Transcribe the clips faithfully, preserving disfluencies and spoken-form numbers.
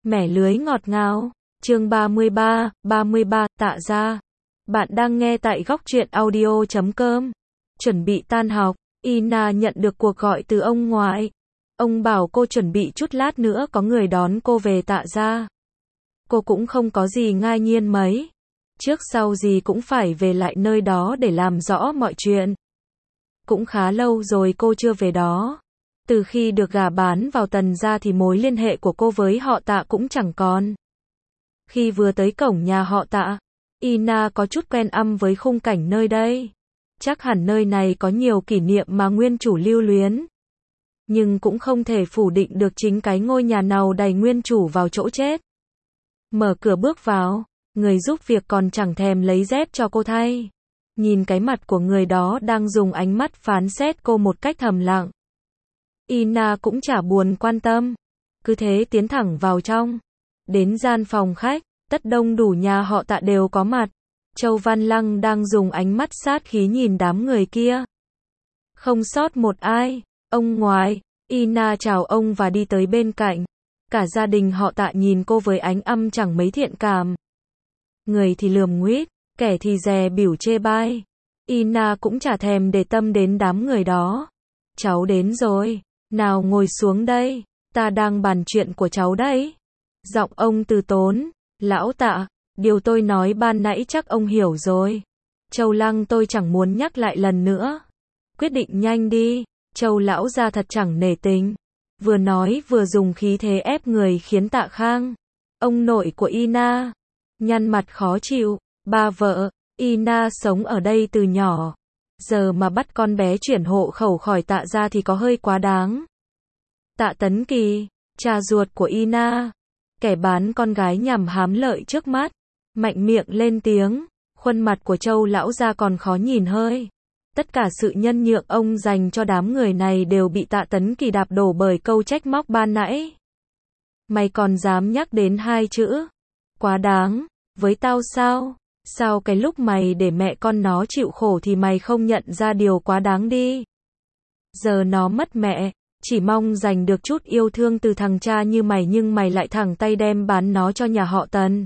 Mẻ lưới ngọt ngào. Chương ba mươi ba, ba mươi ba, Tạ Gia. Bạn đang nghe tại góc truyện audio chấm com. Chuẩn bị tan học, Ina nhận được cuộc gọi từ ông ngoại. Ông bảo cô chuẩn bị chút lát nữa có người đón cô về Tạ Gia. Cô cũng không có gì ngai nhiên mấy. Trước sau gì cũng phải về lại nơi đó để làm rõ mọi chuyện. Cũng khá lâu rồi cô chưa về đó. Từ khi được gả bán vào Tần gia thì mối liên hệ của cô với họ Tạ cũng chẳng còn. Khi vừa tới cổng nhà họ Tạ, Ina có chút quen âm với khung cảnh nơi đây. Chắc hẳn nơi này có nhiều kỷ niệm mà nguyên chủ lưu luyến. Nhưng cũng không thể phủ định được chính cái ngôi nhà nào đầy nguyên chủ vào chỗ chết. Mở cửa bước vào, người giúp việc còn chẳng thèm lấy dép cho cô thay. Nhìn cái mặt của người đó đang dùng ánh mắt phán xét cô một cách thầm lặng. Ina cũng chả buồn quan tâm. Cứ thế tiến thẳng vào trong. Đến gian phòng khách, tất đông đủ nhà họ Tạ đều có mặt. Châu Văn Lăng đang dùng ánh mắt sát khí nhìn đám người kia. Không sót một ai. Ông ngoại, Ina chào ông và đi tới bên cạnh. Cả gia đình họ Tạ nhìn cô với ánh âm chẳng mấy thiện cảm. Người thì lườm nguýt, kẻ thì dè bỉu chê bai. Ina cũng chả thèm để tâm đến đám người đó. Cháu đến rồi, nào ngồi xuống đây, ta đang bàn chuyện của cháu đấy. Giọng ông từ tốn. Lão Tạ, điều tôi nói ban nãy chắc ông hiểu rồi. Châu Lăng tôi chẳng muốn nhắc lại lần nữa. Quyết định nhanh đi. Châu lão gia thật chẳng nể tình. Vừa nói vừa dùng khí thế ép người khiến Tạ Khang, ông nội của Ina, nhăn mặt khó chịu. Ba vợ, Ina sống ở đây từ nhỏ. Giờ mà bắt con bé chuyển hộ khẩu khỏi Tạ gia thì có hơi quá đáng. Tạ Tấn Kỳ, cha ruột của Ina, kẻ bán con gái nhằm hám lợi trước mắt, mạnh miệng lên tiếng. Khuôn mặt của Châu lão gia còn khó nhìn hơi. Tất cả sự nhân nhượng ông dành cho đám người này đều bị Tạ Tấn Kỳ đạp đổ bởi câu trách móc ban nãy. Mày còn dám nhắc đến hai chữ? Quá đáng. Với tao sao? Sao cái lúc mày để mẹ con nó chịu khổ thì mày không nhận ra điều quá đáng đi? Giờ nó mất mẹ, chỉ mong giành được chút yêu thương từ thằng cha như mày nhưng mày lại thẳng tay đem bán nó cho nhà họ Tần.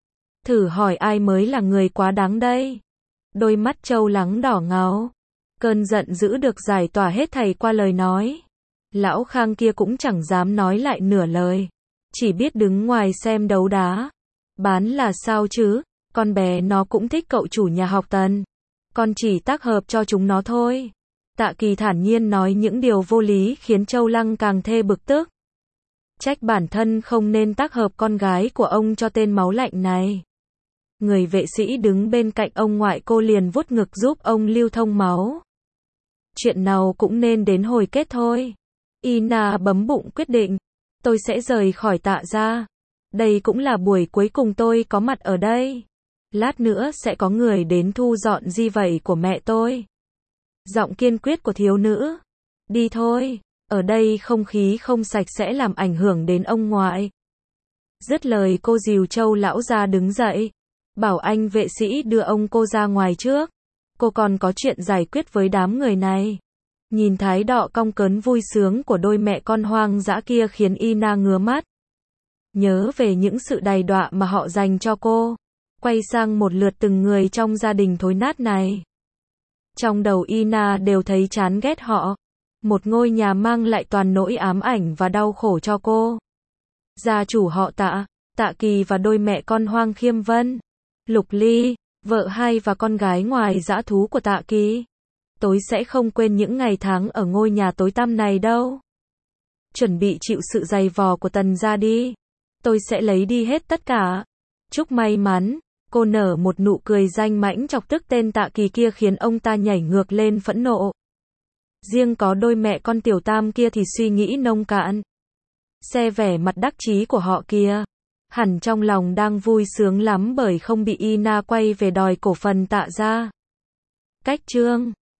Thử hỏi ai mới là người quá đáng đây? Đôi mắt Châu Lắng đỏ ngầu. Cơn giận dữ được giải tỏa hết thảy qua lời nói. Lão Khang kia cũng chẳng dám nói lại nửa lời. Chỉ biết đứng ngoài xem đấu đá. Bán là sao chứ? Con bé nó cũng thích cậu chủ nhà họ Tần. Con chỉ tác hợp cho chúng nó thôi. Tạ Kỳ thản nhiên nói những điều vô lý khiến Châu Lăng càng thê bực tức. Trách bản thân không nên tác hợp con gái của ông cho tên máu lạnh này. Người vệ sĩ đứng bên cạnh ông ngoại cô liền vuốt ngực giúp ông lưu thông máu. Chuyện nào cũng nên đến hồi kết thôi. Ina bấm bụng quyết định. Tôi sẽ rời khỏi Tạ gia. Đây cũng là buổi cuối cùng tôi có mặt ở đây. Lát nữa sẽ có người đến thu dọn di vẩy của mẹ tôi. Giọng kiên quyết của thiếu nữ. Đi thôi. Ở đây không khí không sạch sẽ làm ảnh hưởng đến ông ngoại. Dứt lời cô dìu Châu lão ra đứng dậy. Bảo anh vệ sĩ đưa ông cô ra ngoài trước. Cô còn có chuyện giải quyết với đám người này. Nhìn thái độ cong cớn vui sướng của đôi mẹ con hoang dã kia khiến Ina ngứa mắt. Nhớ về những sự đầy đọa mà họ dành cho cô. Quay sang một lượt từng người trong gia đình thối nát này. Trong đầu Ina đều thấy chán ghét họ. Một ngôi nhà mang lại toàn nỗi ám ảnh và đau khổ cho cô. Gia chủ họ Tạ, Tạ Kỳ và đôi mẹ con Hoang Khiêm Vân, Lục Ly, vợ hai và con gái ngoài dã thú của Tạ Kỳ. Tôi sẽ không quên những ngày tháng ở ngôi nhà tối tăm này đâu. Chuẩn bị chịu sự dày vò của Tần gia đi. Tôi sẽ lấy đi hết tất cả. Chúc may mắn. Cô nở một nụ cười danh mãnh chọc tức tên Tạ Kỳ kia khiến ông ta nhảy ngược lên phẫn nộ. Riêng có đôi mẹ con tiểu tam kia thì suy nghĩ nông cạn. Xe vẻ mặt đắc chí của họ kia. Hẳn trong lòng đang vui sướng lắm bởi không bị Ina quay về đòi cổ phần Tạ gia. Cách chương